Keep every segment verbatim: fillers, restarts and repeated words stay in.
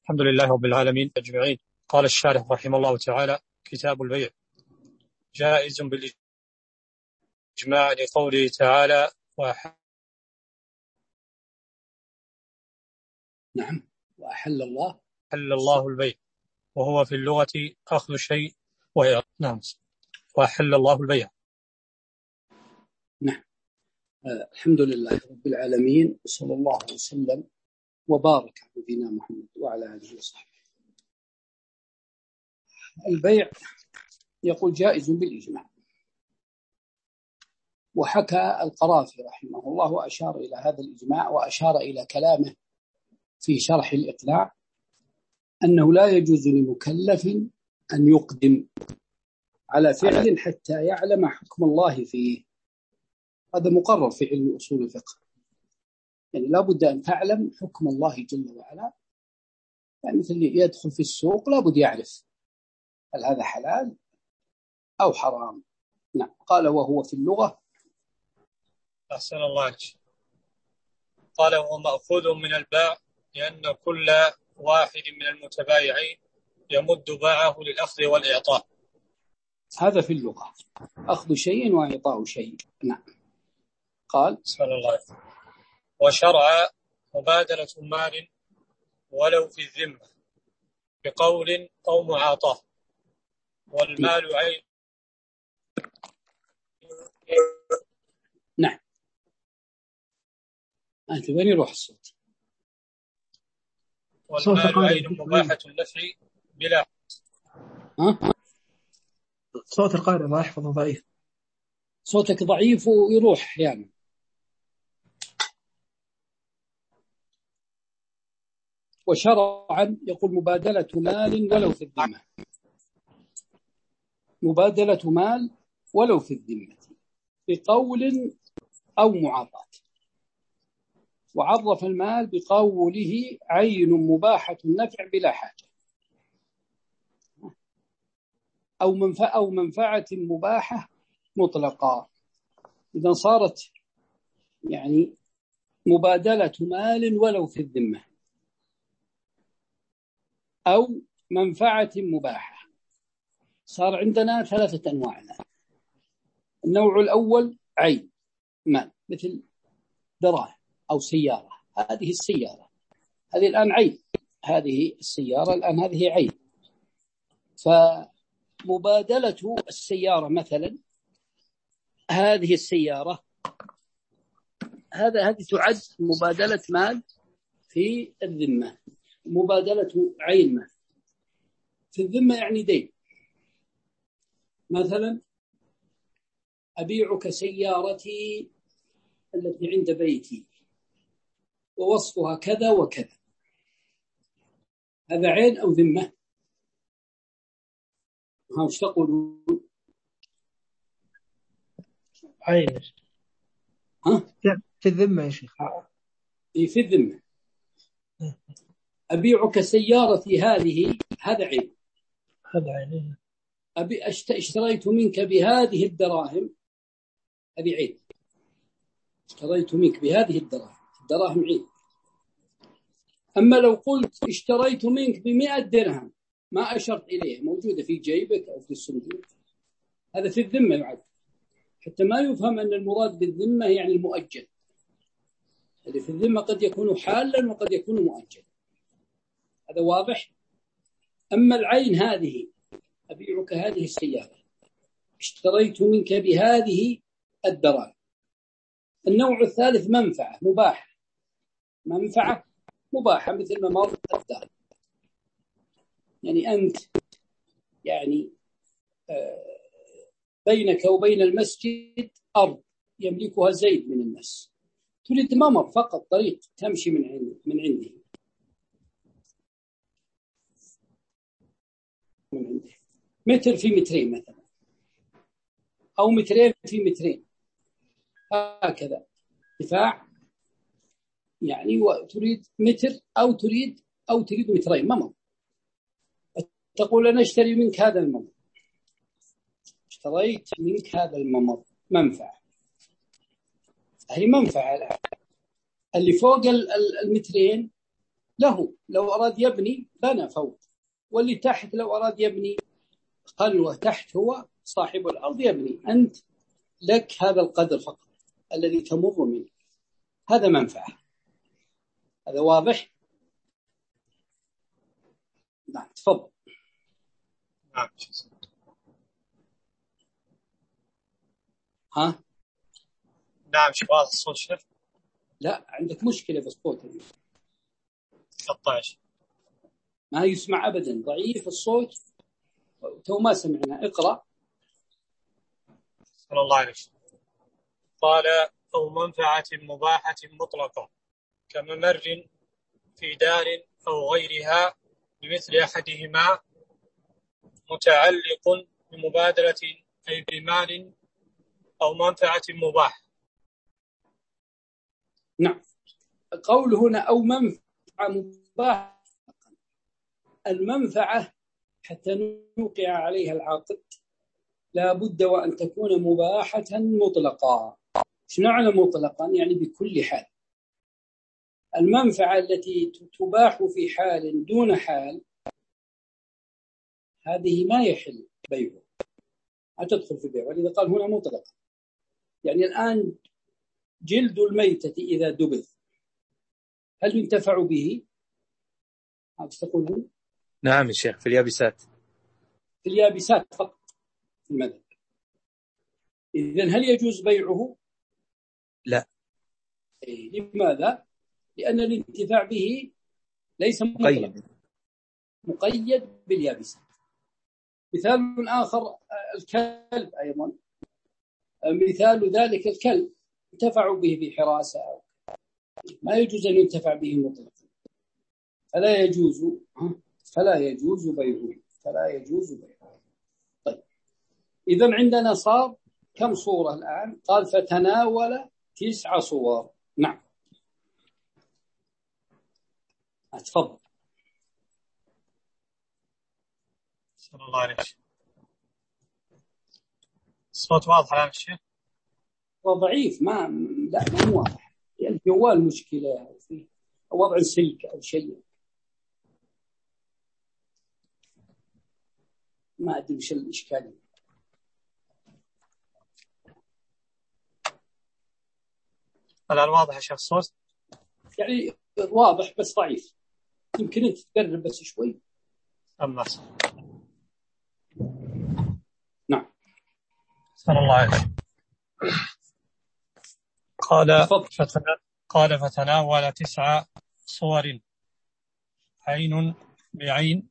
الحمد لله رب العالمين أجمعين. قال الشارح رحمه الله تعالى: كتاب البيع جائز بالإجماع لقوله تعالى: وأحل نعم وأحل الله أحل الله البيع، وهو في اللغة أخذ شيء وهي نعم وأحل الله البيع. نعم. آه الحمد لله رب العالمين، صلى الله وسلم وبارك على نبينا محمد وعلى آله وصحبه. البيع يقول جائز بالإجماع، وحكى القرافي رحمه الله وأشار إلى هذا الإجماع، وأشار إلى كلامه في شرح الإقناع أنه لا يجوز لمكلف أن يقدم على فعل حتى يعلم حكم الله فيه. هذا مقرر في علم أصول الفقه، يعني لا بد أن تعلم حكم الله جل وعلا. يعني مثل اللي يدخل في السوق لا بد يعرف هل هذا حلال أو حرام. نعم. قال وهو في اللغة. أحسن الله عليك. قال وهو مأخوذ من الباع، لأن كل واحد من المتبايعين يمد باعه للأخذ والإعطاء. هذا في اللغة، أخذ شيء وإعطاء شيء. نعم. قال أحسن الله عليك. وشرع مبادلة مال ولو في الذمة بقول أو معاطاة، والمال عين. نعم. أنت وين يروح الصوت؟ والمال عين مباحة النفع بلا. ها؟ صوت القارئ ما يحفظه ضعيف. صوتك ضعيف ويروح أحيانا. وشرعا يقول مبادلة مال ولو في الذمة، مبادلة مال ولو في الذمة بقول أو معاطاة. وعرف المال بقوله عين مباحة النفع بلا حاجة، أو منفعة أو منفعة مباحة مطلقة. إذا صارت يعني مبادلة مال ولو في الذمة أو منفعة مباحة، صار عندنا ثلاثة أنواع. النوع الأول عين مال، مثل دراهم أو سيارة. هذه السيارة هذه الآن عين، هذه السيارة الآن هذه عين. فمبادلة السيارة مثلا، هذه السيارة هذا هذه تعد مبادلة مال في الذمة. مبادلة عين مال في الذمة يعني دين. مثلا أبيعك سيارتي التي عند بيتي ووصفها كذا وكذا، هذا عين أو ذمة؟ ها وش تقولون؟ عين. ها؟ في الذمة يا شيخ. في الذمة. أبيعك سيارتي هذه، هذا عين. هذا عين. أبي اشتريت منك بهذه الدراهم، هذه عين. اشتريت منك بهذه الدراهم، الدراهم عين. أما لو قلت اشتريت منك بمئة درهم ما أشرت إليها، موجودة في جيبك أو في الصندوق، هذا في الذمة يعد، حتى ما يفهم أن المراد بالذمة يعني المؤجل. اللي في الذمة قد يكون حالا وقد يكون مؤجل، هذا واضح. أما العين هذه، أبيعك هذه السيارة، اشتريت منك بهذه الدراهم. النوع الثالث منفعة مباحة، منفعة مباحة مثل ممر الدار. يعني أنت يعني بينك وبين المسجد أرض يملكها زيد من الناس، تريد ممر فقط، طريق تمشي من عنده من عنده من عنده متر في مترين مثلا، أو مترين في مترين، هكذا ارتفاع يعني. وتريد متر أو تريد أو تريد مترين ممر، تقول أنا اشتري منك هذا الممر، اشتريت منك هذا الممر، منفعة. هي منفعة. اللي فوق المترين له، لو أراد يبني بنى فوق، واللي تحت لو أراد يبني خلوة تحت هو صاحب الأرض يبني. أنت لك هذا القدر فقط الذي تمر منه، هذا منفعة. هذا واضح؟ نعم تفضل. نعم. ها؟ نعم شيخ، واضح الصوت شيخ؟ لا، عندك مشكلة في الصوت. ثلاثة عشر ما يسمع أبدا، ضعيف الصوت، تو ما سمعنا. اقرأ. صلى الله عليه وسلم. قال: أو منفعة مباحة مطلقة كممر في دار أو غيرها بمثل أحدهما متعلق بمبادرة أي بمال أو منفعة مباح. نعم، قول هنا أو منفعة مباحة، المنفعة حتى نوقع عليها العقد لا بد وأن تكون مباحة مطلقة. ايش معنى مطلقا؟ يعني بكل حال. المنفعة التي تباح في حال دون حال هذه ما يحل بيعها، ما تدخل في البيع، ولذا قال هنا مطلقا. يعني الآن جلد الميتة إذا دبث هل ينتفع به؟ هل تقولون؟ نعم الشيخ، في اليابسات. في اليابسات فقط في المذهب. إذن هل يجوز بيعه؟ لا. إيه. لماذا؟ لأن الانتفاع به ليس مقيد مقيد باليابسات. مثال آخر الكلب أيضا، مثال ذلك الكلب انتفعوا به بحراسة، ما يجوز أن ينتفع به مطلقا، فلا يجوز فلا يجوز بيعه فلا يجوز بيعه. طيب، إذن عندنا صار كم صورة الآن؟ قال فتناول تسع صور. نعم أتفضل. صلى الله عليه وسلم. الصوت واضح الآن الشيخ؟ وضعيف، ما لا ما هو واضح، يعني الجوال مشكلة أو فيه وضع السلك أو شيء، ما أدري وش الإشكالية. الآن واضح يا شيخ الصوت؟ يعني واضح بس ضعيف، يمكن أنت تقرب بس شوي. أما نعم. صلى الله عليه وسلم. قال فتنا... قال فتناول تسع صور: عين بعين،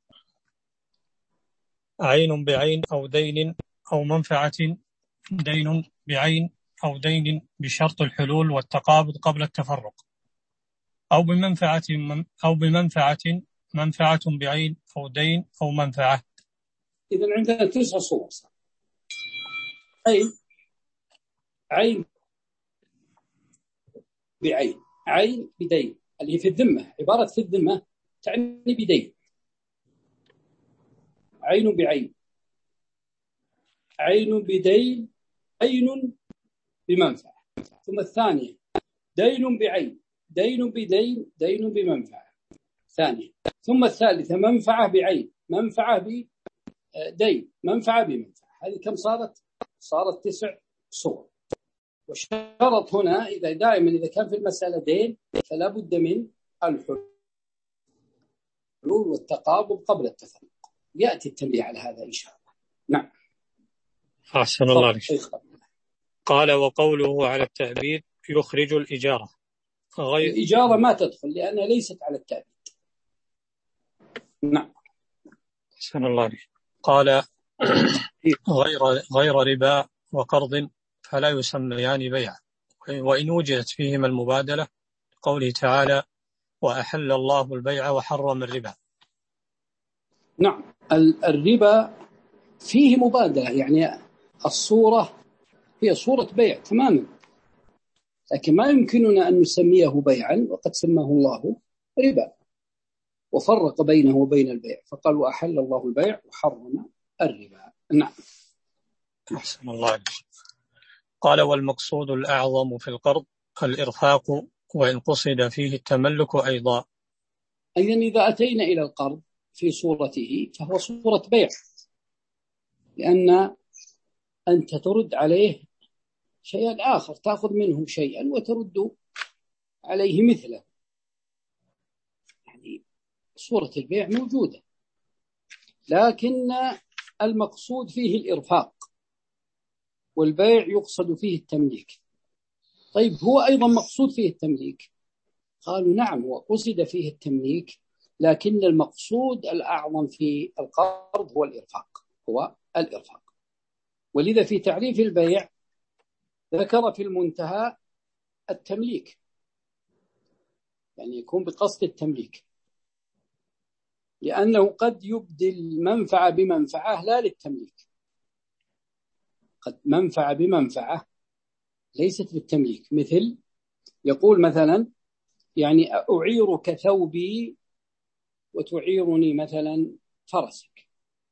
عين بعين أو دين أو منفعة، دين بعين أو دين بشرط الحلول والتقابض قبل التفرق، أو بمنفعة أو بمنفعة منفعة بعين أو دين أو منفعة. إذن عندنا تسع صور. عين عين بعين، عين بدين، اللي في الذمة، عبارة في الذمة تعني بدين. عين بعين، عين بدين، عين بمنفعة. ثم الثانية دين بعين، دين بدين، دين بمنفعة ثانية. ثم الثالثة منفعة بعين، منفعة بدين، منفعة بمنفعة. هذه كم صارت؟ صارت تسع صور. والشرط هنا إذا دائما إذا كان في المسألة دين فلا بد من الحلول والتقابض قبل التفرق. يأتي التنبيه على هذا إن شاء الله. نعم. أحسن الله عليك. قال: وقوله على التأبيد يخرج الإجارة. غير الإجارة ما تدخل لأنها ليست على التأبيد. نعم. أحسن الله عليك. قال: غير غير ربا وقرض فلا يسميان بيعا، وإن وجدت فيهما المبادلة، قوله تعالى: وأحل الله البيع وحرم الربا. نعم، الربا فيه مبادلة، يعني الصورة هي صورة بيع تماما، لكن ما يمكننا أن نسميه بيعا وقد سماه الله ربا، وفرق بينه وبين البيع فقال: وأحل الله البيع وحرم الربا. نعم. أحسن الله عليك. قال: والمقصود الأعظم في القرض الإرفاق، وإن قصد فيه التملك أيضا. إذن إذا أتينا إلى القرض في صورته فهو صورة بيع، لأن أنت ترد عليه شيئا آخر، تأخذ منه شيئا وترد عليه مثله، يعني صورة البيع موجودة، لكن المقصود فيه الإرفاق، والبيع يقصد فيه التمليك. طيب هو أيضا مقصود فيه التمليك؟ قالوا نعم، وقصد فيه التمليك، لكن المقصود الأعظم في القرض هو الإرفاق، هو الإرفاق. ولذا في تعريف البيع ذكر في المنتهى التمليك، يعني يكون بقصد التمليك، لأنه قد يبدل منفعة بمنفعة لا للتمليك، قد منفعة بمنفعة ليست بالتمليك، مثل يقول مثلا يعني أعيرك ثوبي وتعيرني مثلا فرسك،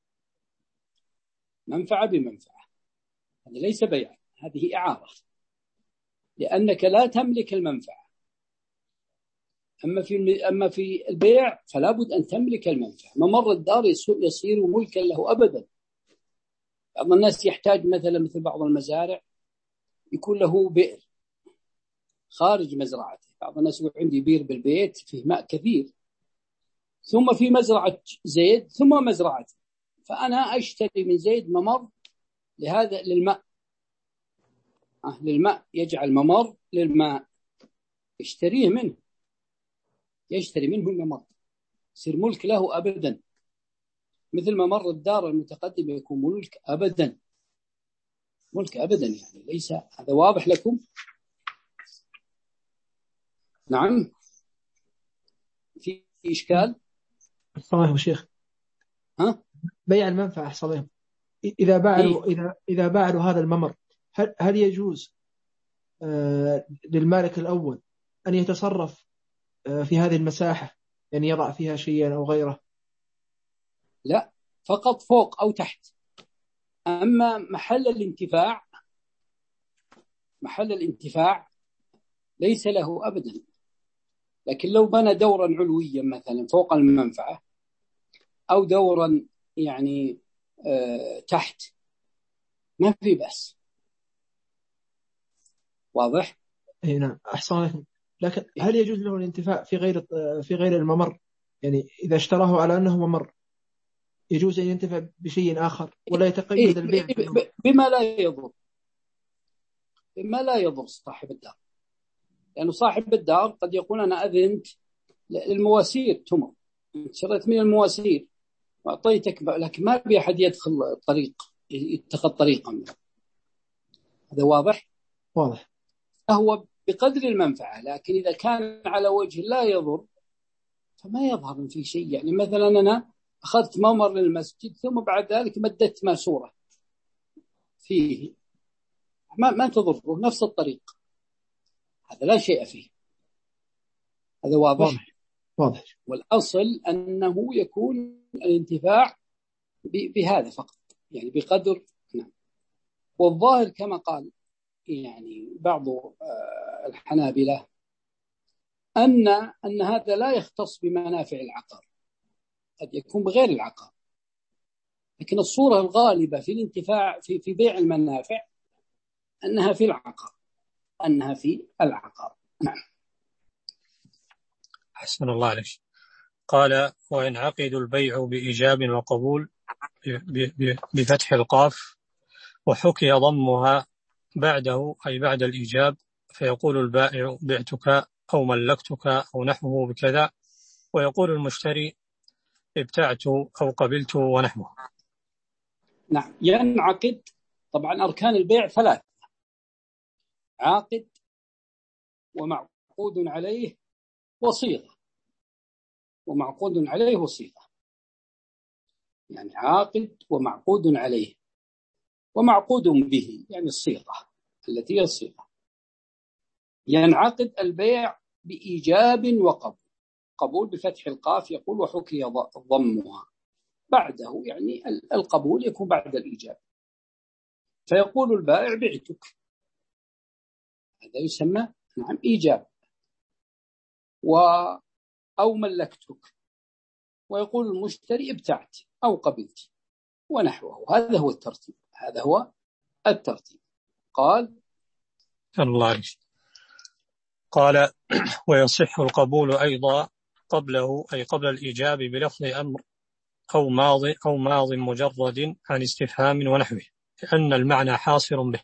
منفعة بمنفعة، هذا ليس بيع، هذه إعارة، لأنك لا تملك المنفعة. أما في أما في البيع فلا بد أن تملك المنفعة. ممر الدار يصير ملكا له أبدا. بعض الناس يحتاج مثلا مثل بعض المزارع يكون له بئر خارج مزرعته، بعض الناس يقول عندي بئر بالبيت فيه ماء كثير، ثم في مزرعة زيد ثم مزرعة، فأنا أشتري من زيد ممر لهذا للماء، آه للماء، يجعل ممر للماء يشتريه منه، يشتري منه الممر، يصير ملك له أبدا، مثل ممر الدار المتقدم يكون ملك أبدا، ملك أبدا، يعني ليس هذا واضح لكم؟ نعم، في إشكال؟ صحيح شيخ. ها؟ بيع المنفعة صحيح. إذا باعوا إذا إذا باعوا هذا الممر، هل هل يجوز آه للمالك الأول أن يتصرف آه في هذه المساحة، يعني يضع فيها شيئا أو غيره؟ لا، فقط فوق أو تحت. أما محل الانتفاع، محل الانتفاع ليس له أبدا، لكن لو بنى دورا علويا مثلا فوق المنفعة أو دورا يعني آه تحت ما في بأس. واضح؟ اي نعم، أحسن لكم. لكن هل يجوز له الانتفاع في غير في غير الممر؟ يعني إذا اشتراه على أنه ممر يجوز أن ينتفع بشيء آخر، ولا يتقيد البيع بما لا يضر، بما لا يضر صاحب الدار، لأنه يعني صاحب الدار قد يقول أنا أذنت للمواسير تمر، شريت من المواسير وأعطيتك، لكن ما بي أحد يدخل الطريق يتخذ طريقا منه. هذا واضح؟ واضح. فهو بقدر المنفعة، لكن إذا كان على وجه لا يضر فما يظهر في شيء. يعني مثلا أنا أخذت ممر للمسجد ثم بعد ذلك مددت ماسورة فيه، ما ما تضره، نفس الطريق، هذا لا شيء فيه. هذا واضح؟ واضح. واضح. والأصل أنه يكون الانتفاع بهذا فقط، يعني بقدر. نعم. والظاهر كما قال يعني بعض الحنابلة أن أن هذا لا يختص بمنافع العقار، قد يكون بغير العقار، لكن الصورة الغالبة في الانتفاع في في بيع المنافع أنها في العقار، أنها في العقار. نعم. أحسن الله عليك. قال وينعقد البيع بإيجاب وقبول بفتح القاف، وحكي ضمها بعده أي بعد الإيجاب، فيقول البائع بعتك أو ملكتك أو نحوه بكذا، ويقول المشتري ابتعت أو قبلت ونحوه. نعم. ينعقد طبعا أركان البيع ثلاثة: عاقد ومعقود عليه وصيغة، ومعقود عليه وصيغة، يعني عاقد ومعقود عليه ومعقود به، يعني الصيغة التي هي الصيغة. ينعقد البيع بإيجاب وقبول، قبول بفتح القاف يقول وحكي ضمها بعده، يعني القبول يكون بعد الإيجاب، فيقول البائع بعتك، هذا يسمى نعم إيجاب، و أو ملكتك، ويقول المشتري ابتعت أو قبلت ونحوه. هذا هو الترتيب، هذا هو الترتيب. قال الله عليك. قال ويصح القبول أيضا قبله، أي قبل الإيجاب، بلفظ أمر أو ماض أو ماض مجرد عن استفهام ونحوه، لأن المعنى حاصر به.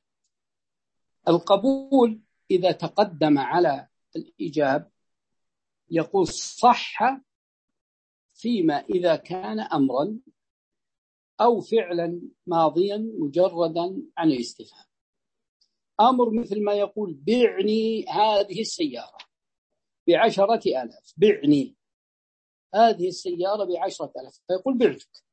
القبول إذا تقدم على الإيجاب يقول صح فيما إذا كان أمرا أو فعلا ماضيا مجردا عن الاستفهام. أمر مثل ما يقول بعني هذه السيارة بعشرة آلاف، بعني هذه السيارة بعشرة آلاف، فيقول بعتك.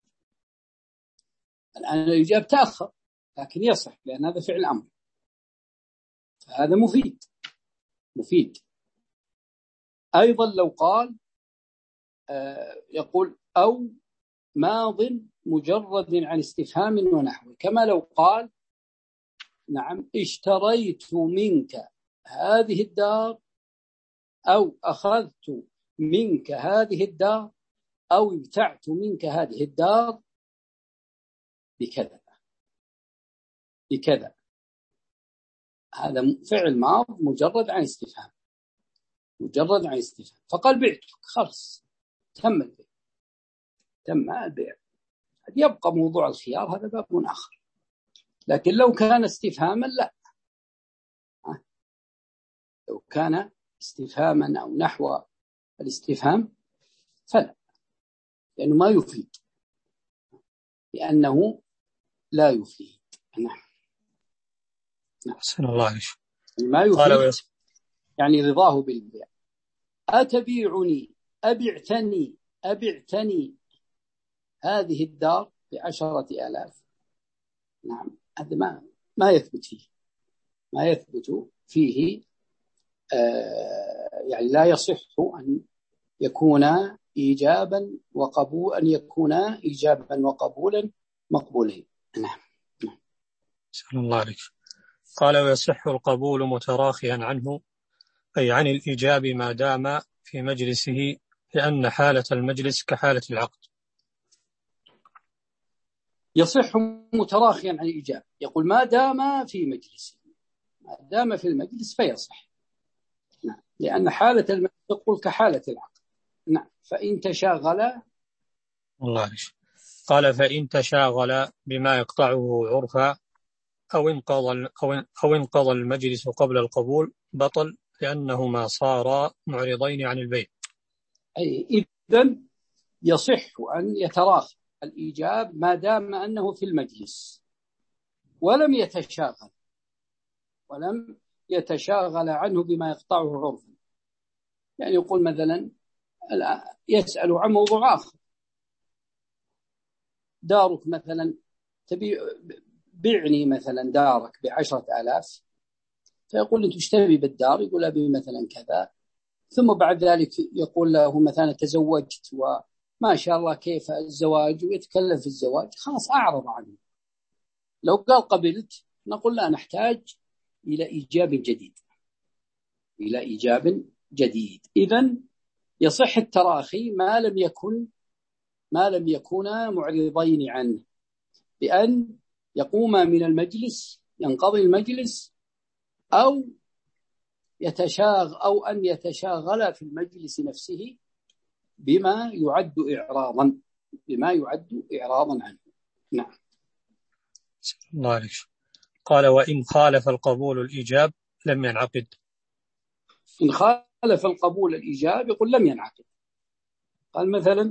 الآن الإجابة تأخر لكن يصح لأن هذا فعل أمر، فهذا مفيد مفيد. أيضا لو قال آه يقول أو ماض مجرد عن استفهام ونحوه، كما لو قال نعم اشتريت منك هذه الدار أو أخذت منك هذه الدار أو ابتعت منك هذه الدار بكذا بكذا. هذا فعل ماض مجرد عن استفهام، مجرد عن استفهام. فقال بعتك، خلص تم البيع، تم البيع. يبقى موضوع الخيار، هذا باب آخر. لكن لو كان استفهاما لا، لو كان استفهاما أو نحو الاستفهام فلا، لأنه ما يفيد، لأنه لا يفيد. نعم أحسن الله عليك. ما يفيد يعني رضاه بالبيع. أتبيعني أبعتني أبعتني هذه الدار بعشرة آلاف، نعم هذا ما ما يثبت فيه، ما يثبت فيه آه يعني لا يصح أن يكون إيجابا وقبول، أن يكون إيجابا وقبولا مقبولين. نعم أحسن الله عليك. قال ويصح القبول متراخيا عنه، أي عن الإيجاب ما دام في مجلسه، لأن حالة المجلس كحالة العقد. يصح متراخيا عن الإيجاب، يقول ما دام في مجلسه، ما دام في المجلس فيصح. نعم لأن حالة المجلس تقول كحالة العقد. نعم فإن تشاغل. الله عليك. قال فإن تشاغل بما يقطعه عرفا أو انقضى أو انقضى المجلس قبل القبول بطل، لأنهما صارا معرضين عن البيع. أي إذن يصح أن يتراخى الإيجاب ما دام أنه في المجلس ولم يتشاغل ولم يتشاغل عنه بما يقطعه عرفا. يعني يقول مثلا يسأل عن موضوع آخر، دارك مثلا تبيع، بعني مثلا دارك بعشرة آلاف، فيقول أنت اشتري بالدار، يقول أبي مثلا كذا، ثم بعد ذلك يقول له مثلا تزوجت وما شاء الله كيف الزواج، ويتكلم في الزواج، خلاص أعرض عنه. لو قال قبلت نقول لا، نحتاج إلى إيجاب جديد، إلى إيجاب جديد. إذن يصح التراخي ما لم يكن ما لم يكونا معرضين عنه، بأن يقوم من المجلس، ينقضي المجلس، أو يتشاغ أو أن يتشاغل في المجلس نفسه بما يعد إعراضا بما يعد إعراضا عنه. نعم الله عليك. قال وإن خالف القبول الإيجاب لم ينعقد. إن خالف القبول الإيجاب يقول لم ينعقد. قال مثلا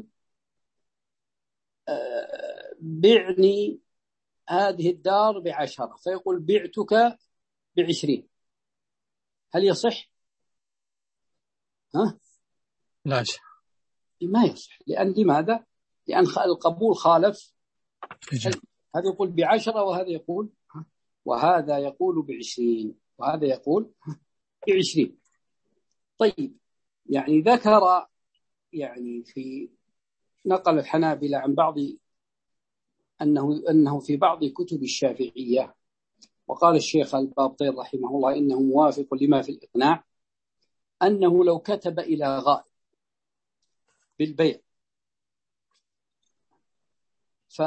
بعني هذه الدار بعشرة، فيقول بعتك بعشرين، هل يصح؟ ها؟ لا يصح. ما يصح. لأن لماذا؟ لأن القبول خالف. هذا يقول بعشرة وهذا يقول وهذا يقول بعشرين وهذا يقول بعشرين. طيب يعني ذكر يعني في نقل الحنابلة عن بعض أنه أنه في بعض كتب الشافعية، وقال الشيخ البابطين رحمه الله إنه موافق لما في الإقناع، أنه لو كتب إلى غائب بالبيع ف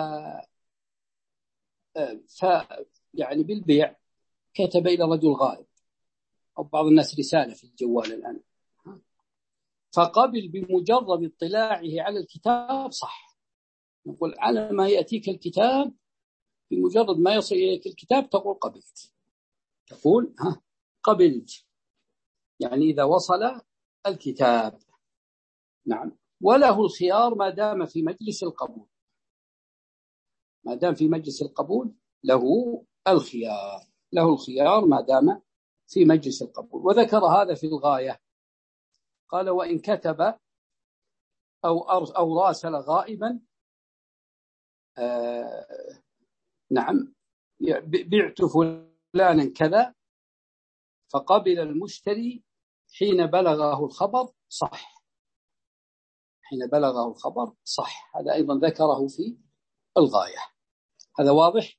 ف يعني بالبيع كتب إلى رجل غائب أو بعض الناس رسالة في الجوال الآن، فقبل بمجرد اطلاعه على الكتاب صح. نقول على ما يأتيك الكتاب، بمجرد ما يصل إليك الكتاب تقول قبلت، تقول ها قبلت، يعني إذا وصل الكتاب. نعم. وله الخيار ما دام في مجلس القبول، ما دام في مجلس القبول له الخيار، له الخيار ما دام في مجلس القبول. وذكر هذا في الغاية، قال وإن كتب أو أو راسل غائبا آه نعم بعت فلانا كذا فقبل المشتري حين بلغه الخبر صح، حين بلغه الخبر صح. هذا أيضا ذكره في الغاية. هذا واضح؟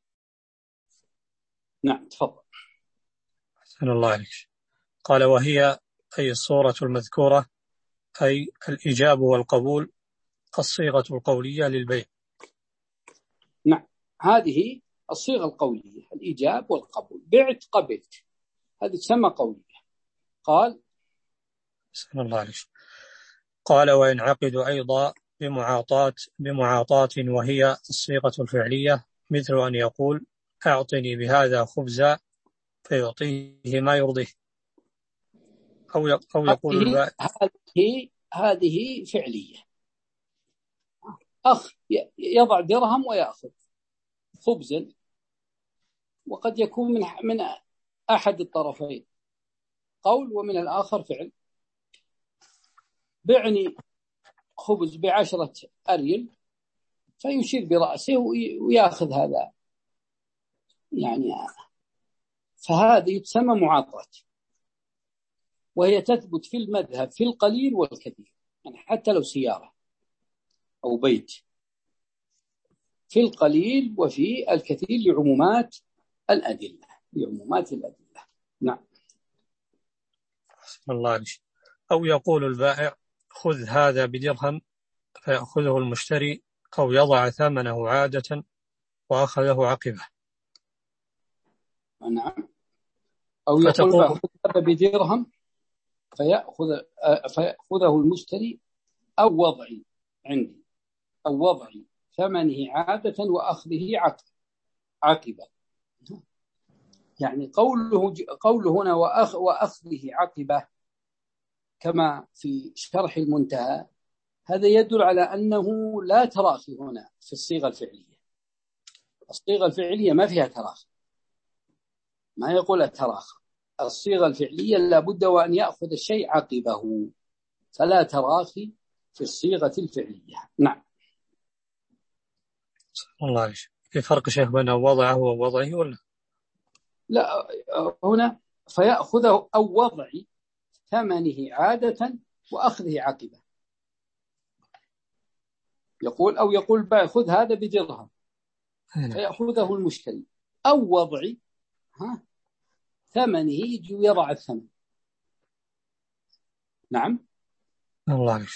نعم تفضل. أحسن الله عليك. قال وهي أي الصورة المذكورة أي الإجاب والقبول الصيغة القولية للبيع. نعم هذه الصيغة القولية، الإجاب والقبول. بعت قبلت، هذه تسمى قولية. قال أحسن الله عليك. قال وينعقد أيضا بمعاطاة بمعاطاة وهي الصيغة الفعلية، مثل أن يقول أعطني بهذا خبزا فيعطيه ما يرضيه، أو أو يقول البائع هذه هذه فعلية. أخ يضع درهم ويأخذ خبزا، وقد يكون من من أحد الطرفين قول ومن الآخر فعل. بعني خبز بعشرة أريل، فيشير برأسه ويأخذ هذا، يعني فهذه تسمى معاطاة، وهي تثبت في المذهب في القليل والكثير، يعني حتى لو سيارة أو بيت، في القليل وفي الكثير لعمومات الأدلة، لعمومات الأدلة. نعم. الله عليك. أو يقول البائع خذ هذا بدرهم فيأخذه المشتري، أو يضع ثمنه عادة وأخذه عقبه. نعم. أو يقول خذ هذا بدرهم فيأخذ فيأخذه المشتري، أو وضعي عندي، أو وضعي ثمنه عادة وأخذه عقبه. يعني قوله قوله هنا وأخ وأخذه عقبه كما في شرح المنتهى، هذا يدل على أنه لا تراخي هنا في الصيغة الفعلية. الصيغة الفعلية ما فيها تراخي، ما يقول تراخى. الصيغة الفعلية لابد وأن يأخذ الشيء عقبه، فلا تراخي في الصيغة الفعلية. نعم. الله عليك. في فرق شيخ بين وضعه ووضعه ولا لا؟ هنا فيأخذه أو وضع ثمنه عادة وأخذه عقبه. يقول أو يقول خذ هذا بدرهم فيأخذه المشتري، أو وضع ها ثمنه يجي ويضع الثمن. نعم. الله عليك.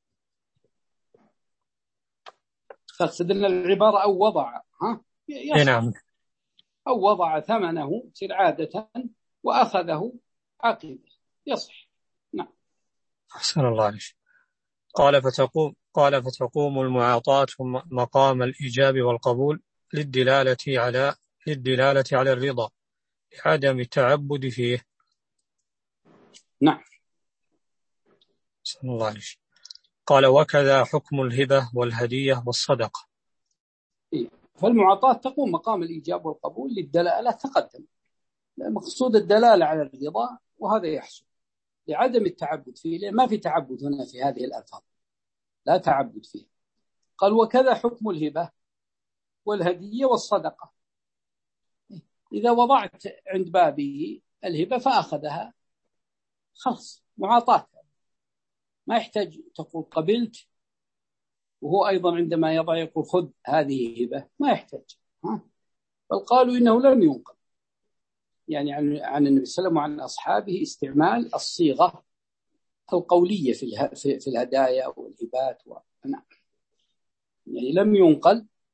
فاستدلنا العبارة أو وضع ها نعم. أو وضع ثمنه تصير عادة وأخذه عقبه يصح. نعم. أحسن الله عليك. قال فتقوم قال فتقوم المعاطاة مقام الإيجاب والقبول للدلالة على للدلالة على الرضا لعدم التعبد فيه. نعم. أحسن الله عليك. قال وكذا حكم الهبة والهدية والصدقة. فالمعاطاة تقوم مقام الإيجاب والقبول للدلالة تقدم، مقصود الدلالة على الرضا، وهذا يحصل لعدم التعبد فيه، لأن ما في تعبد هنا في هذه الألفاظ، لا تعبد فيه. قال وكذا حكم الهبة والهدية والصدقة. إذا وضعت عند بابه الهبة فأخذها خلاص معاطاة، ما يحتاج تقول قبلت، وهو أيضا عندما يضع يقول خذ هذه هبة، ما يحتاج. بل قالوا إنه لم ينقل يعني عن عن النبي صلى الله عليه وسلم وعن أصحابه استعمال الصيغة القولية في في الهدايا والهبات. نعم. يعني لم ينقل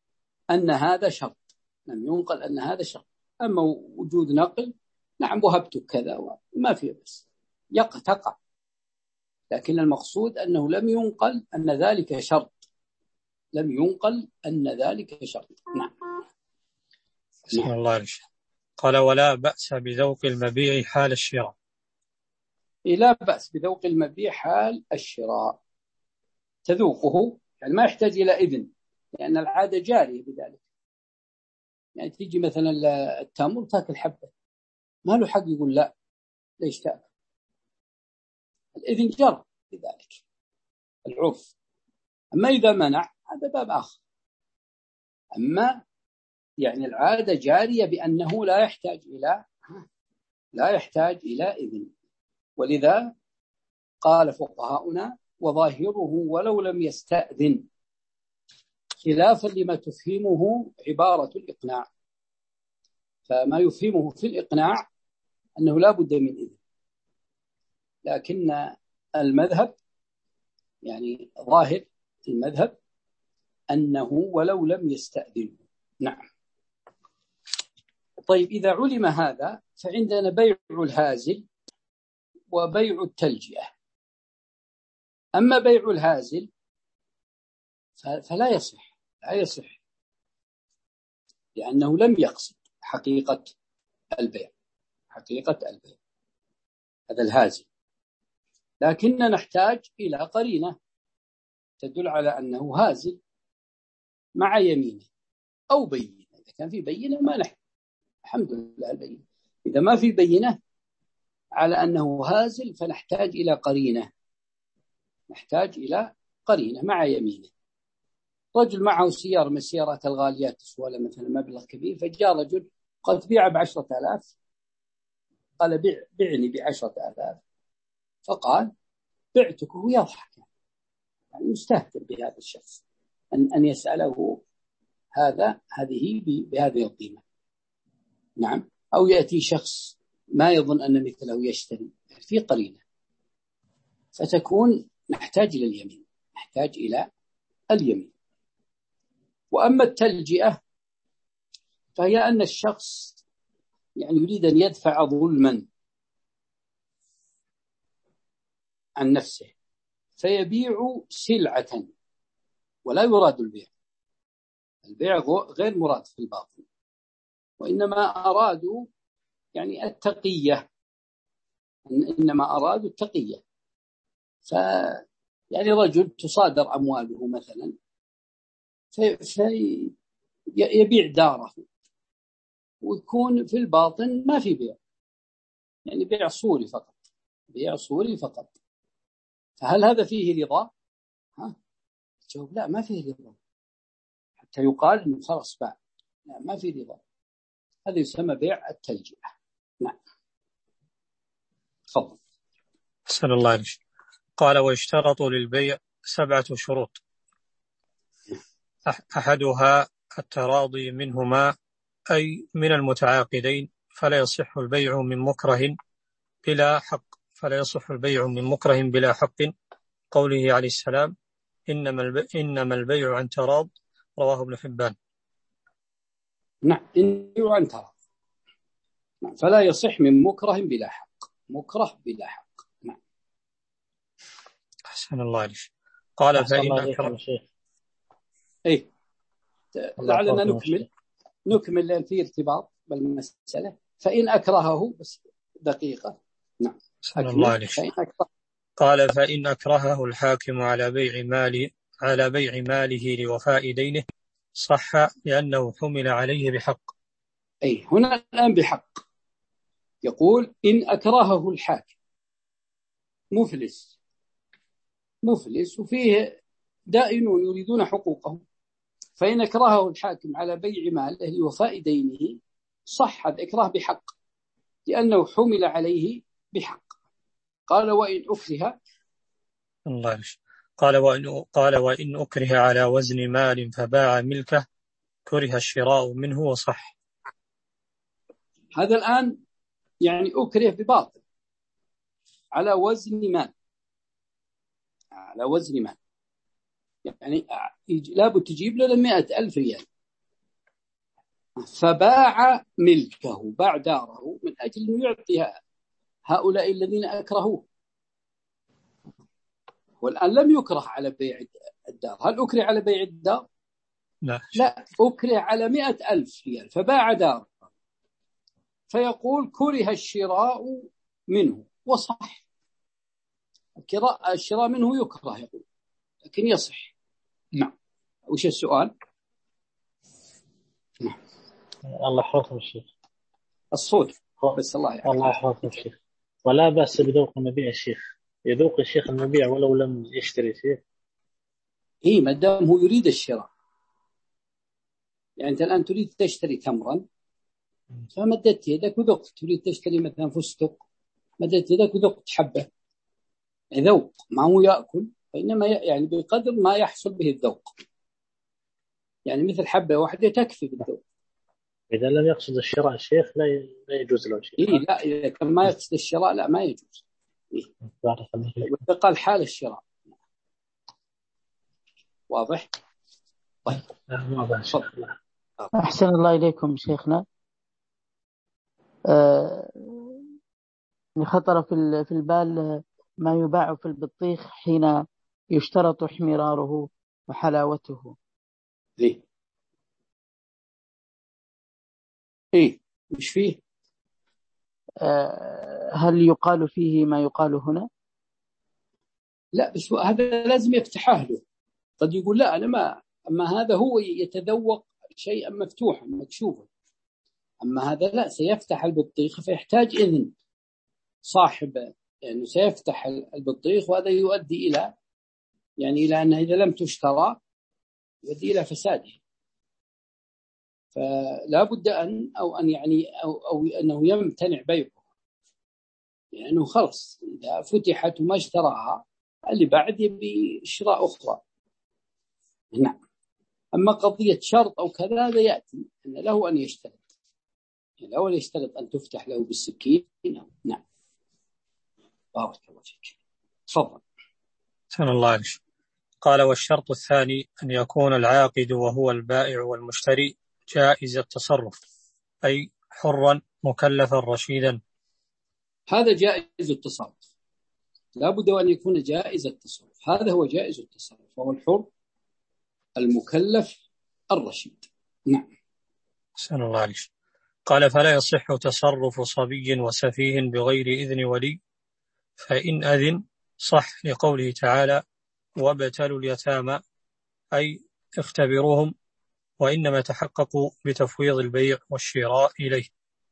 أن هذا شرط، لم ينقل أن هذا شرط. أما وجود نقل نعم وهبتك كذا وما فيه، بس يقع تقع، لكن المقصود أنه لم ينقل أن ذلك شرط، لم ينقل أن ذلك شرط. نعم. بسم نعم. الله عليك. قال ولا بأس بذوق المبيع حال الشراء. لا بأس بذوق المبيع حال الشراء، تذوقه يعني ما يحتاج إلى إذن، لأن العادة جارية بذلك. يعني تيجي مثلا التمر تاكل حبة، ما له حق يقول لا ليش تاكل، الإذن جرى بذلك العرف. أما إذا منع هذا باب آخر. أما يعني العادة جارية بأنه لا يحتاج إلى لا يحتاج إلى إذن. ولذا قال فقهاؤنا وظاهره ولو لم يستأذن، خلافا لما تفهمه عبارة الإقناع. فما يفهمه في الإقناع أنه لا بد من إذن، لكن المذهب يعني ظاهر المذهب أنه ولو لم يستأذن. نعم. طيب إذا علم هذا فعندنا بيع الهازل وبيع التلجئة. أما بيع الهازل فلا يصح، لا يصح، لأنه لم يقصد حقيقة البيع، حقيقة البيع هذا الهازل. لكننا نحتاج إلى قرينة تدل على أنه هازل مع يمينه أو بينة. إذا كان في بينة ما نحتاج، الحمد لله البينة. إذا ما في بينة على أنه هازل فنحتاج إلى قرينة، نحتاج إلى قرينة مع يمينه. رجل معه سيارة من السيارات الغاليات تسوى مثلا مبلغ كبير، فجاء رجل قال تبيع بعشرة آلاف، قال بيع بعني بعشرة آلاف، فقال بعتك، وهو يضحك، يعني مستهتر بهذا الشخص أن أن يسأله هذا هذه بهذه القيمة. نعم. أو يأتي شخص ما يظن أن مثله يشتري، في قرينة، فتكون نحتاج إلى اليمين، نحتاج إلى اليمين. وأما التلجئة فهي أن الشخص يعني يريد أن يدفع ظلما عن نفسه فيبيع سلعة، ولا يراد البيع، البيع غير مراد في الباطن، وإنما أرادوا يعني التقية، إنما أرادوا التقية. ف يعني رجل تصادر أمواله مثلا فيبيع داره ويكون في الباطن ما في بيع، يعني بيع صوري فقط، بيع صوري فقط. فهل هذا فيه رضا؟ ها؟ الجواب لا، ما فيه رضا، حتى يقال إنه خلاص باع، لا ما فيه رضا. هذا يسمى بيع التلجئة. نعم. تفضل. أحسن الله عليك. قال ويشترط للبيع سبعة شروط، أحدها التراضي منهما أي من المتعاقدين، فلا يصح البيع من مكره بلا حق، فلا يصح البيع من مكره بلا حق، قوله عليه السلام إنما البيع, إنما البيع عن تراض، رواه ابن حبان. نعم، البيع عن تراض، فلا يصح من مكره بلا حق، مكره بلا حق. نعم. أحسن الله عليك. قال فإن أكره إيه لعلنا نكمل نكمل في ارتباط بالمسألة. فإن أكرهه بس دقيقة. نعم. الله عليك. فإن قال فإن أكرهه الحاكم على بيع ماله على بيع ماله لوفاء دينه صح، لأنه حمل عليه بحق. أي هنا الآن بحق، يقول إن أكرهه الحاكم، مفلس مفلس وفيه دائنون يريدون حقوقهم، فإن أكرهه الحاكم على بيع ماله لوفاء دينه صح الإكراه بحق، لأنه حمل عليه بحق. قال وإن أكره الله قال وإن قال وإن أكره على وزن مال فباع ملكه كره الشراء منه وصح. هذا الآن يعني أكره بباطل على وزن مال، على وزن مال، يعني لابد تجيب له مئة ألف ريال، فباع ملكه، باع داره من أجل أن يعطيها هؤلاء الذين أكرهوه. والآن لم يكره على بيع الدار. هل أكره على بيع الدار؟ لا, لا، أكره على مئة ألف ريال فباع داره، فيقول كره الشراء منه، وصح الشراء منه يكره يقول، لكن يصح. نعم. وش السؤال؟ نعم. الله يحفظكم الشيخ. الصوت بس. الله يحفظك. الله يحفظكم الشيخ. ولا بأس بذوق المبيع الشيخ، يذوق الشيخ المبيع ولو لم يشتري شيء. إيه، ما دام هو يريد الشراء. يعني أنت الآن تريد تشتري تمرا، فمدت يدك وذقت. تريد تشتري مثلا فستق، مدت يدك وذقت حبة. ذوق، ما هو يأكل، وإنما يعني بقدر ما يحصل به الذوق. يعني مثل حبة واحدة تكفي بالذوق. إذا لم يقصد الشراء الشيخ لا يجوز له شيء. إيه لا، إذا كان ما يقصد الشراء لا ما يجوز. إيه. وانتقل حال الشراء. واضح؟ طيب. أحسن الله إليكم شيخنا. آه خطر في في البال ما يباع في البطيخ حين يشترط احمراره وحلاوته. ليه؟ إيه مش فيه؟ آه هل يقال فيه ما يقال هنا؟ لا، بس هذا لازم يفتحه له. قد يقول لا أنا ما، أما هذا هو يتذوق شيئا مفتوحا مكشوفا. أما هذا لا، سيفتح البطيخ فيحتاج إذن صاحب، يعني سيفتح البطيخ، وهذا يؤدي إلى يعني إلى أنه إذا لم تشترى يؤدي إلى فساده. فلا بد أن أو أن يعني أو, أو أنه يمتنع بيعه، لأنه يعني خلص إذا فتحت وما اشتراها اللي بعد يبي شراء أخرى. نعم. أما قضية شرط أو كذا هذا يأتي أن له أن يشترط، يعني له أن يشترط أن تفتح له بالسكين. نعم. بارك الله فيك. تفضل. سن الله عليك. قال والشرط الثاني أن يكون العاقد وهو البائع والمشتري جائز التصرف، أي حرا مكلفا رشيدا. هذا جائز التصرف، لا بد أن يكون جائز التصرف. هذا هو جائز التصرف، وهو الحر المكلف الرشيد. نعم. سن الله عليك. قال فلا يصح تصرف صبي وسفيه بغير إذن ولي، فإن أذن صح، لقوله تعالى وابتلوا اليتامى، أي اختبروهم، وإنما تحققوا بتفويض البيع والشراء إليه.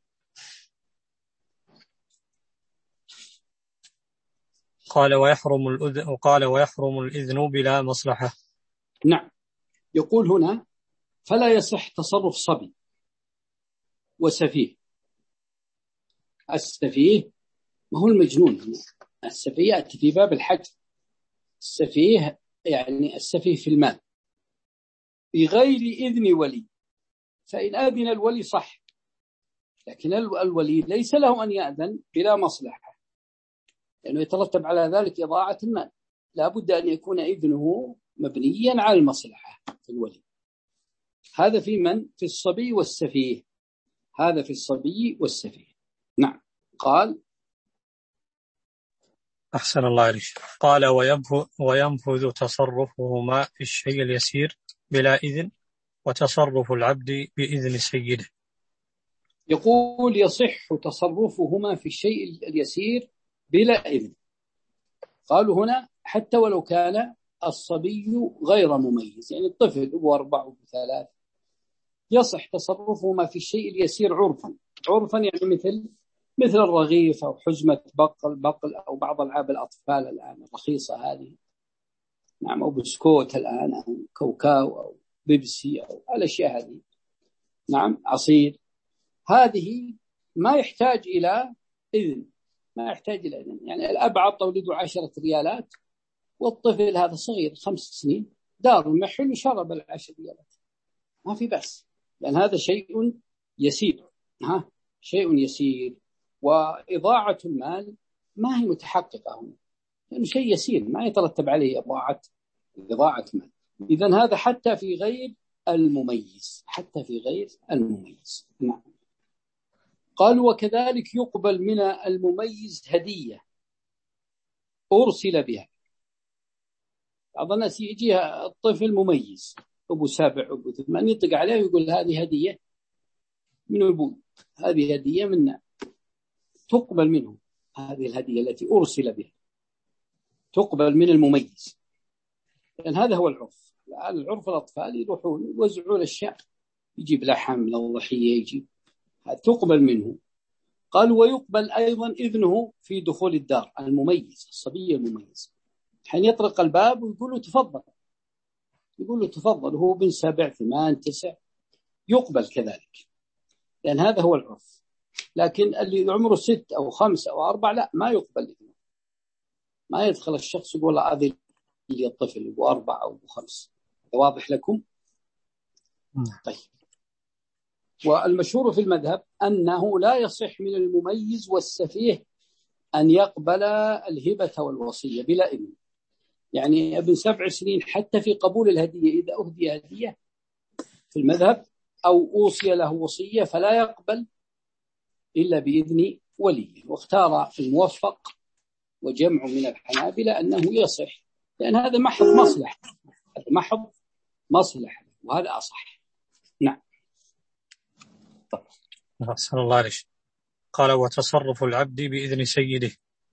قال ويحرم الأذن وقال ويحرم الإذن بلا مصلحة. نعم. يقول هنا فلا يصح تصرف صبي وسفيه. السفيه ما هو المجنون هنا، السفيه يأتي في باب الحج. السفيه يعني السفيه في المال بغير إذن ولي، فإن أذن الولي صح، لكن الولي ليس له أن يأذن بلا مصلحة، لأنه يترتب على ذلك إضاعة المال. لا بد أن يكون إذنه مبنيا على المصلحة في الولي. هذا في من؟ في الصبي والسفيه. هذا في الصبي والسفيه. نعم. قال أحسن الله عليك. قال وينفذ تصرفهما في الشيء اليسير بلا إذن، وتصرف العبد بإذن سيده. يقول يصح تصرفهما في الشيء اليسير بلا إذن. قالوا هنا حتى ولو كان الصبي غير مميز، يعني الطفل هو أربع وثلاث، يصح تصرفهما في الشيء اليسير عرفا. عرفا يعني مثل مثل الرغيف أو حزمة بقل بقل أو بعض ألعاب الأطفال الآن الرخيصة هذه. نعم. أو بسكوت الآن، أو كوكاو أو بيبسي أو الأشياء هذه. نعم. عصير. هذه ما يحتاج إلى إذن، ما يحتاج إلى إذن. يعني الأب عطى ولده عشرة ريالات، والطفل هذا صغير خمس سنين دار المحل وشرب العشر ريالات، ما في بس، لأن هذا شيء يسير. ها شيء يسير، وإضاعة المال ما هي متحققة هنا، لأنه يعني شيء يسير ما يترتب عليه إضاعة إضاعة مال. إذن هذا حتى في غير المميز حتى في غير المميز. نعم. قال وكذلك يقبل من المميز هدية أرسل بها. بعض الناس يجيها الطفل مميز أبو سابع أبو ثمان يطق عليه ويقول هذه هدية من أبوي، هذه هدية منا، تقبل منه هذه الهدية التي أرسل بها، تقبل من المميز، لأن هذا هو العرف. العرف الأطفال يروحون يوزعون الأشياء، يجيب لحم من الضحية، يجيب، تقبل منه. قال ويقبل أيضا إذنه في دخول الدار، المميز الصبي المميز، حين يطرق الباب ويقول له تفضل، يقول له تفضل، هو بن سبع ثمان تسع يقبل كذلك، لأن هذا هو العرف. لكن اللي عمره ست أو خمس أو أربع لا، ما يقبل إذنه، ما يدخل الشخص يقول هذه اللي الطفل أبو أربع أو أبو خمس. واضح لكم؟ طيب. والمشهور في المذهب أنه لا يصح من المميز والسفيه أن يقبل الهبة والوصية بلا إذن. يعني ابن سبع سنين حتى في قبول الهدية إذا أهدي هدية في المذهب أو أوصي له وصية فلا يقبل إلا بإذن وليه. واختار الموفق وجمع من الحنابلة أنه يصح، لأن هذا محض مصلحة، هذا محض مصلحة، وهذا أصح. نعم. أحسن الله عليك. قال وتصرف العبد بإذن سيده.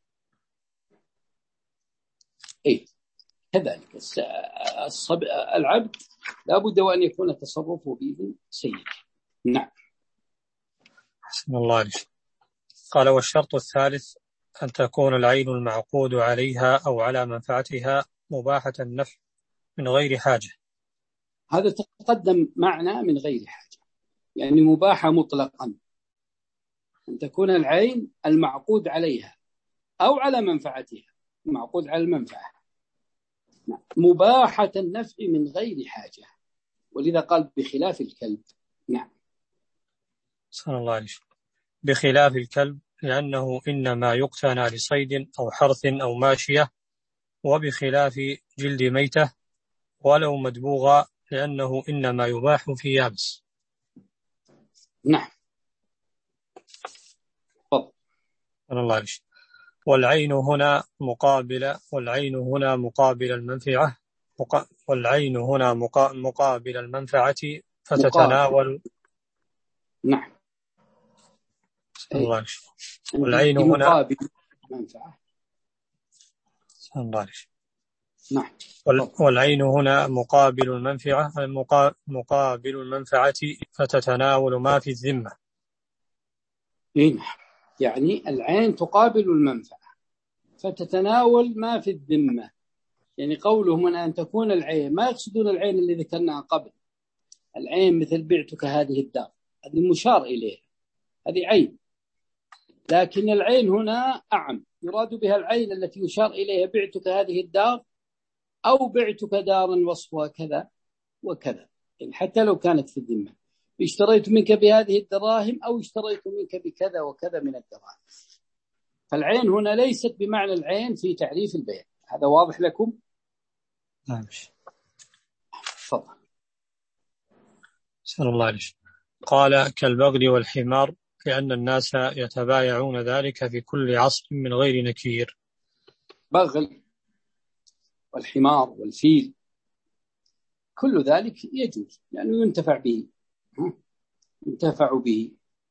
إيه كذلك الصب... العبد لا بد وأن يكون تصرفه بإذن سيده. نعم. أحسن الله عليك. قال والشرط الثالث أن تكون العين المعقود عليها أو على منفعتها مباحة النفع من غير حاجة. هذا تقدم معنا من غير حاجة، يعني مباحة مطلقا، أن تكون العين المعقود عليها أو على منفعتها، معقود على المنفعة، مباحة النفع من غير حاجة، ولذا قال بخلاف الكلب. نعم. صلى الله عليه وسلم. بخلاف الكلب لأنه إنما يقتنى لصيد أو حرث أو ماشية، وبخلاف جلد ميتة ولو مدبوغا لأنه إنما يباح في يابس. نعم. صلى الله عليه وسلم. والعين هنا مقابل والعين هنا مقابل المنفعة مقا... والعين هنا مقا... مقابل المنفعة فتتناول. نعم. الله والعين هنا مقابل المنفعة. الله نعم. وال... والعين هنا مقابل المنفعة المقا... مقابل المنفعة فتتناول ما في الذمة. نعم. يعني العين تقابل المنفعة فتتناول ما في الذمة. يعني قوله من أن تكون العين، ما يقصدون العين اللي ذكرناها قبل، العين مثل بعتك هذه الدار، هذه مشار إليه، هذه عين. لكن العين هنا أعم، يراد بها العين التي يشار إليها بعتك هذه الدار أو بعتك دارا وصفها كذا وكذا، يعني حتى لو كانت في الذمة، اشتريت منك بهذه الدراهم أو اشتريت منك بكذا وكذا من الدراهم. فالعين هنا ليست بمعنى العين في تعريف البيع. هذا واضح لكم؟ نعم. تفضل. صلى الله عليه وسلم. قال كالبغل والحمار لأن الناس يتبايعون ذلك في كل عصر من غير نكير. بغل والحمار والفيل كل ذلك يجوز لأنه ينتفع به، ينتفع به.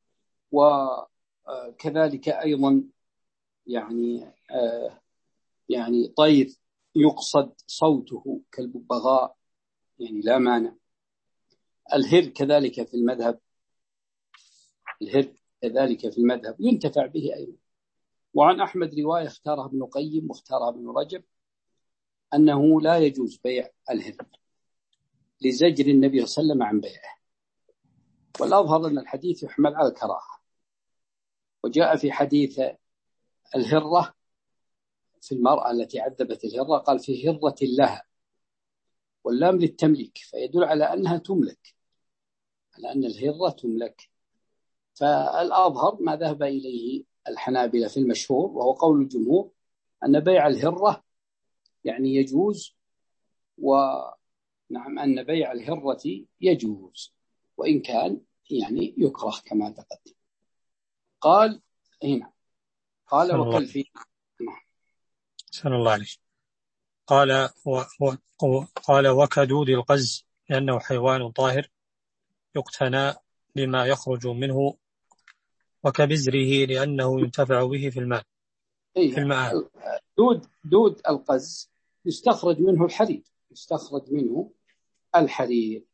وكذلك أيضا يعني آه يعني طير يقصد صوته كالببغاء، يعني لا مانع. الهر كذلك في المذهب، الهر كذلك في المذهب ينتفع به أيضا. وعن أحمد رواية اختارها ابن قيم واختارها ابن رجب أنه لا يجوز بيع الهر لزجر النبي صلى الله عليه وسلم عن بيعه، والأظهر أن الحديث يحمل على الكراهة. وجاء في حديث الهرة في المرأة التي عذبت الهرة قال في هرة لها، واللام للتمليك، فيدل على أنها تملك، على أن الهرة تملك. فالأظهر ما ذهب إليه الحنابلة في المشهور وهو قول الجمهور أن بيع الهرة يعني يجوز، و نعم أن بيع الهرة يجوز وإن كان يعني يكره كما تقدم. قال هنا قال وكالفيل. سأل الله عليه. قال و و قال وكدود القز لأنه حيوان طاهر يقتنى لما يخرج منه، وكبزره لأنه ينتفع به في الماء في الماء. دود دود القز يستخرج منه الحرير يستخرج منه الحرير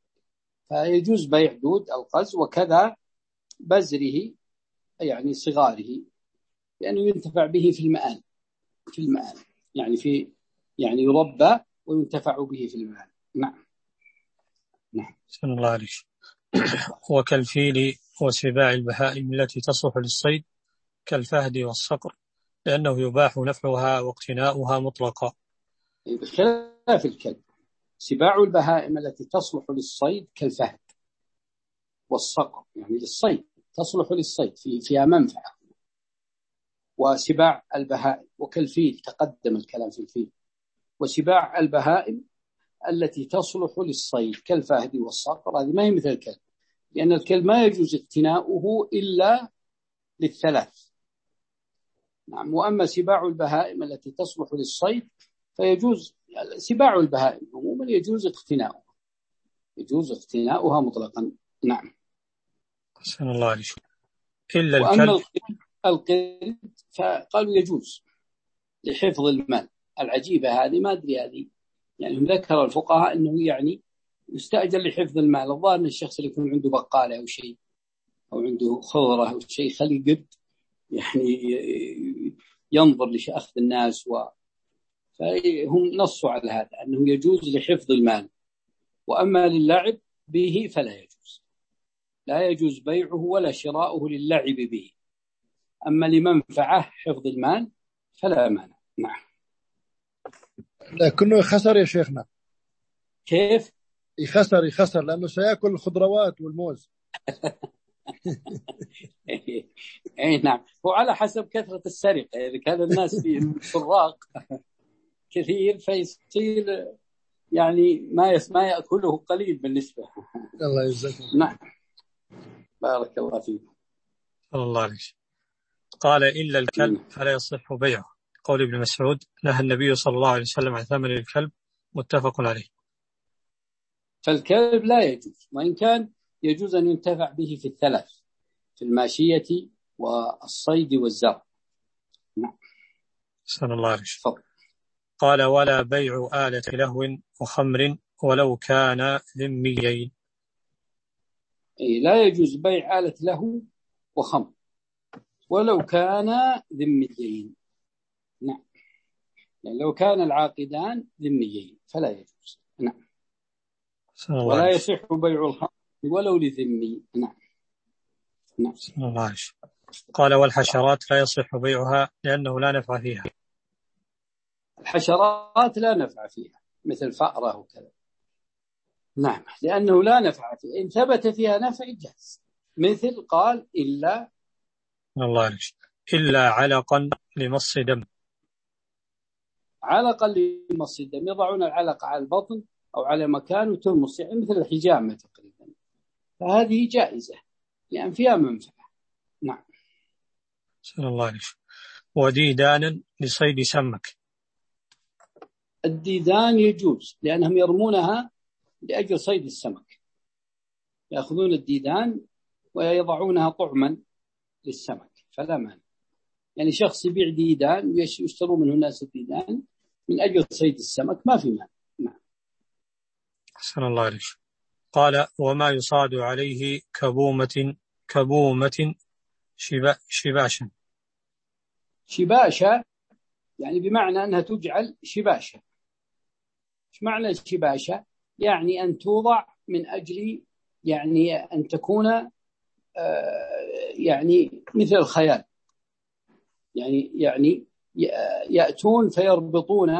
فيجوز بيع دود القز، وكذا بزره يعني صغاره لأنه ينتفع به في المآل في المآل يعني في يعني يربى وينتفع به في المآل. نعم نعم. سن الله عليه. وكالفيل وسباع البهائم التي تصلح للصيد كالفهد والصقر لأنه يباح نفعها واقتناؤها مطلقا. بخلاف الكلب، سباع البهائم التي تصلح للصيد كالفهد والصقر يعني للصيد تصلح للصيد في فيها منفعة. وسباع البهائم وكالفيل تقدم الكلام في الفيل. وسباع البهائم التي تصلح للصيد كالفهد والصقر هذه ما هي مثل الكلب، لأن الكلب ما يجوز اقتناؤه إلا للثلاث. نعم. وأما سباع البهائم التي تصلح للصيد فيجوز سباع البهائم عموما يجوز اقتناؤها يجوز اقتناؤها مطلقا. نعم. سن الله عليه. إلا وأما الكلب القرد فقالوا يجوز لحفظ المال. العجيبة هذه ما أدري هذه يعني هم ذكر الفقهاء أنه يعني يستأجر لحفظ المال. الظاهر أن الشخص اللي يكون عنده بقالة أو شيء أو عنده خضرة أو شيء خلي قرد يعني ينظر لأخذ الناس و... فهم نصوا على هذا أنه يجوز لحفظ المال. وأما للعب به فلا يجوز لا يجوز بيعه ولا شراؤه للعب به. أما لمنفعة حفظ المال فلا مانع. نعم. لكنه يخسر يا شيخنا. كيف؟ يخسر يخسر لأنه سيأكل الخضروات والموز. أي نعم. وعلى حسب كثرة السرقة إذا كان الناس في السراق كثير فيصير يعني ما ما يأكله قليل بالنسبة. الله يجزاك. نعم. بارك الله فيك. الله عليه. قال إلا الكلب فلا يصح بيعه. قول ابن مسعود نهى النبي صلى الله عليه وسلم عن ثمن الكلب، متفق عليه. فالكلب لا يجوز، وإن كان يجوز أن ينتفع به في الثلاث في الماشية والصيد والزرع. نعم. صلى الله عليه وسلم. قال ولا بيع آلة لهو وخمر ولو كان ذميين. إيه لا يجوز بيع آلة لهو وخمر ولو كان ذميين. نعم. يعني لو كان العاقدان ذميين فلا يجوز. نعم. ولا يصح بيع الخمر ولو لذمي. نعم. نعم. الله عليه. قال والحشرات لا يصح بيعها لأنه لا نفع فيها. الحشرات لا نفع فيها مثل فأرة وكذا. نعم لأنه لا نفع فيها. إن ثبت فيها نفع جاز. مثل قال إلا الله عليه. إلا علقا لمص دم. علقا لمص الدم يضعون العلق على البطن أو على مكان وترمص يعني مثل الحجامة تقريبا، فهذه جائزة لأن فيها منفعة. نعم. صلى الله عليه. وديدانا لصيد سمك. الديدان يجوز لأنهم يرمونها لأجل صيد السمك، يأخذون الديدان ويضعونها طعما للسمك فلا مانع. يعني شخص يبيع ديدان ويشتروا منه الناس الديدان من أجل صيد السمك ما في مانع. نعم. صلى الله عليه. قال وما يصاد عليه كبومة كبومة شبا شباشا. شباشة يعني بمعنى أنها تجعل شباشة. إيش معنى شباشة؟ يعني أن توضع من أجل يعني أن تكون يعني مثل الخيال، يعني يعني يأتون فيربطون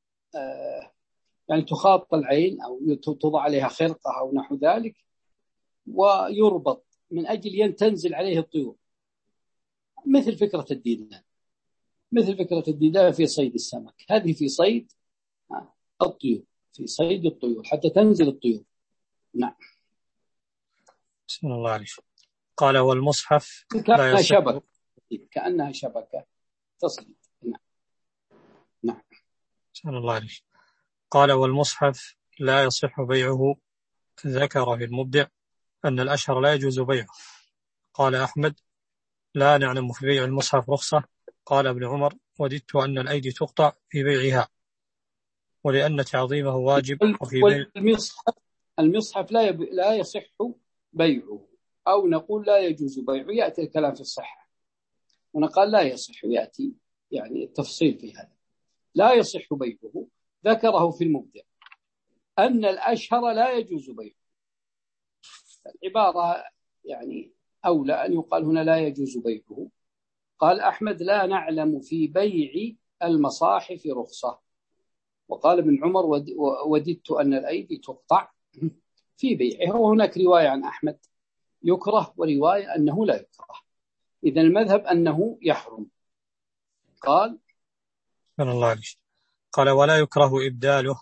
يعني تخاط العين أو توضع عليها خرقة أو نحو ذلك ويربط من أجل أن تنزل عليه الطيور، مثل فكرة الديدان مثل فكرة الديدان في صيد السمك، هذه في صيد الطيور في صيد الطيور حتى تنزل الطيور. نعم. بسم الله عليك. قال والمصحف كأنها شبكة، كأنها شبكة تصل. نعم. نعم. بسم الله عليك. قال والمصحف لا يصح بيعه، ذكر في المبدع أن الأشهر لا يجوز بيعه. قال أحمد لا نعلم في بيع المصحف رخصة. قال ابن عمر وددت أن الأيدي تقطع في بيعها، ولأن تعظيمه واجب. وفي بيع والمصحف المصحف لا يب... لا يصح بيعه، أو نقول لا يجوز بيعه، يأتي الكلام في الصحة، ونقال لا يصح، يأتي يعني التفصيل في هذا. لا يصح بيعه ذكره في المبدع أن الأشهر لا يجوز بيعه. العبارة يعني أولى أن يقال هنا لا يجوز بيعه. قال أحمد لا نعلم في بيع المصاحف رخصة. وقال ابن عمر وددت أن الأيدي تقطع في بيعها. وهناك رواية عن أحمد يكره، ورواية أنه لا يكره. إذن المذهب أنه يحرم. قال من الله عليك. قال ولا يكره إبداله.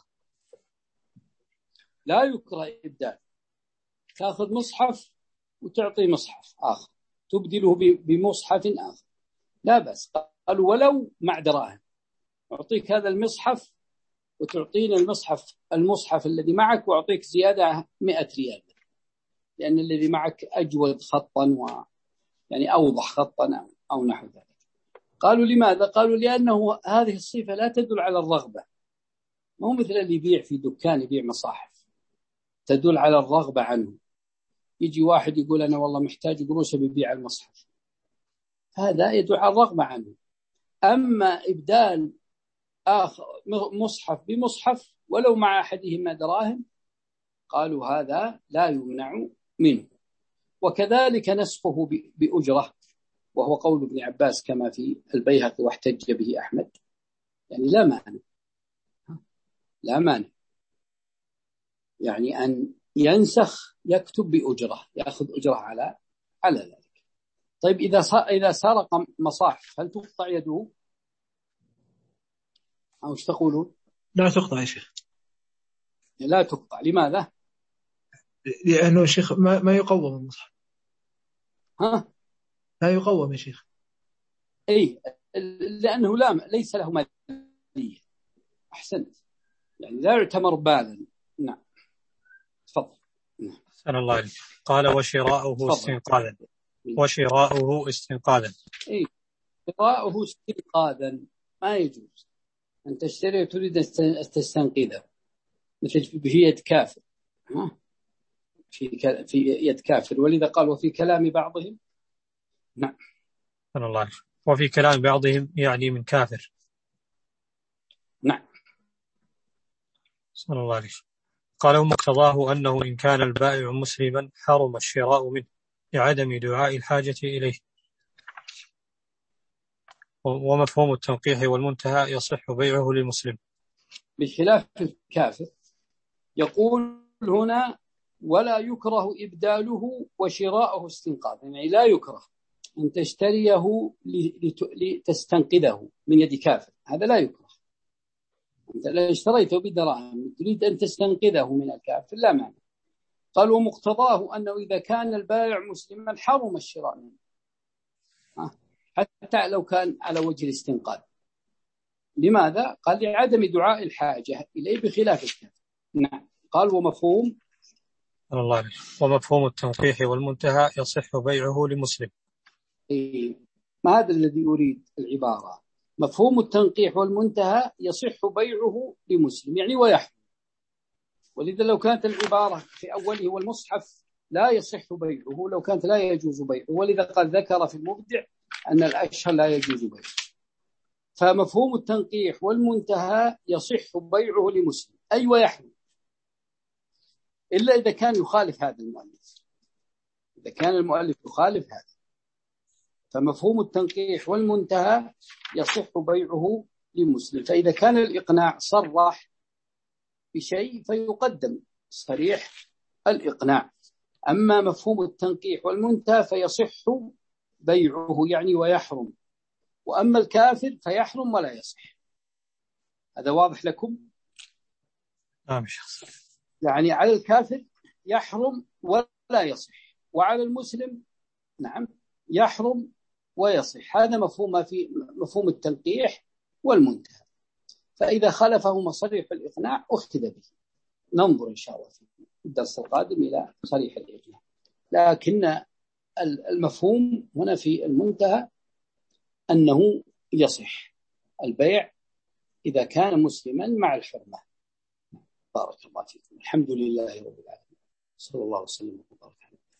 لا يكره إبدال، تأخذ مصحف وتعطي مصحف آخر، تبدله بمصحف آخر، لا بأس. قال ولو مع دراهم، أعطيك هذا المصحف وتعطينا المصحف المصحف الذي معك، وأعطيك زيادة مئة ريال، لأن الذي معك أجود خطا و يعني أوضح خطا أو نحو ذلك. قالوا لماذا؟ قالوا لأنه هذه الصفة لا تدل على الرغبة، مو مثل اللي يبيع في دكان يبيع مصاحف، تدل على الرغبة عنه. يجي واحد يقول أنا والله محتاج قروش بيبيع المصحف، هذا يدل على الرغبة عنه. أما إبدال آخر مصحف بمصحف ولو مع أحدهما دراهم، قالوا هذا لا يمنع منه. وكذلك نسخه بأجرة، وهو قول ابن عباس كما في البيهقي واحتج به أحمد، يعني لا مانع، لا مانع يعني أن ينسخ يكتب بأجرة، يأخذ أجرة على على ذلك. طيب إذا إذا سرق مصاحف هل تقطع يده أو ايش تقولون؟ لا تقطع يا شيخ. لا تقطع. لماذا؟ لأنه يا شيخ ما, ما يقوم المصحف. ها؟ لا يقوم يا شيخ. أي لأنه لا ليس له مالية. أحسنت، يعني لا يعتبر بالا. نعم تفضل. نعم. سأل الله عليك. قال وشراؤه استنقاذا. وشراؤه استنقاذا. أي شراؤه استنقاذا ما يجوز أن تشتري وتريد أن تستنقذه، مثل في يد كافر. ها؟ في في يد كافر، ولذا قال وفي كلام بعضهم. نعم. سأل الله عليك. وفي كلام بعضهم يعني من كافر. نعم. سأل الله عليك. قال ومقتضاه أنه إن كان البائع مسلما حرم الشراء منه لعدم دعاء الحاجة إليه. ومفهوم التنقيح والمنتهى يصح بيعه للمسلم. بخلاف الكافر يقول هنا ولا يكره إبداله وشراءه استنقاذا، يعني لا يكره أن تشتريه لتستنقذه من يد كافر، هذا لا يكره. أنت لا اشتريته بدراهم تريد أن تستنقذه من الكافر لا مانع. قال ومقتضاه أنه إذا كان البائع مسلما حرم الشراء منه حتى لو كان على وجه الاستنقاذ. لماذا؟ قال لعدم دعاء الحاجة إليه بخلاف الكافر. نعم. قال ومفهوم الله عليه. ومفهوم التنقيح والمنتهى يصح بيعه لمسلم. إيه. ما هذا الذي أريد العبارة، مفهوم التنقيح والمنتهى يصح بيعه لمسلم يعني ويحرم. ولذا لو كانت العبارة في أوله والمصحف لا يصح بيعه لو كانت لا يجوز بيعه، ولذا قال ذكر في المبدع أن الأشهر لا يجوز بيعه. فمفهوم التنقيح والمنتهى يصح بيعه لمسلم أي ويحرم، إلا إذا كان يخالف هذا المؤلف. إذا كان المؤلف يخالف هذا فمفهوم التنقيح والمنتهى يصح بيعه لمسلم. فإذا كان الإقناع صرح بشيء فيقدم صريح الإقناع. أما مفهوم التنقيح والمنتهى فيصح بيعه يعني ويحرم، وأما الكافر فيحرم ولا يصح. هذا واضح لكم؟ نعم شخص. يعني على الكافر يحرم ولا يصح، وعلى المسلم نعم يحرم ويصح. هذا مفهوم ما في مفهوم التلقيح والمنتهى. فإذا خالفه مصريح الإقناع أخذ به. ننظر إن شاء الله في الدرس القادم إلى صريح الإقناع، لكن المفهوم هنا في المنتهى أنه يصح البيع إذا كان مسلما مع الحرمة. بارك الله فيكم. الحمد لله رب العالمين، صلى الله وسلم وبارك عليه.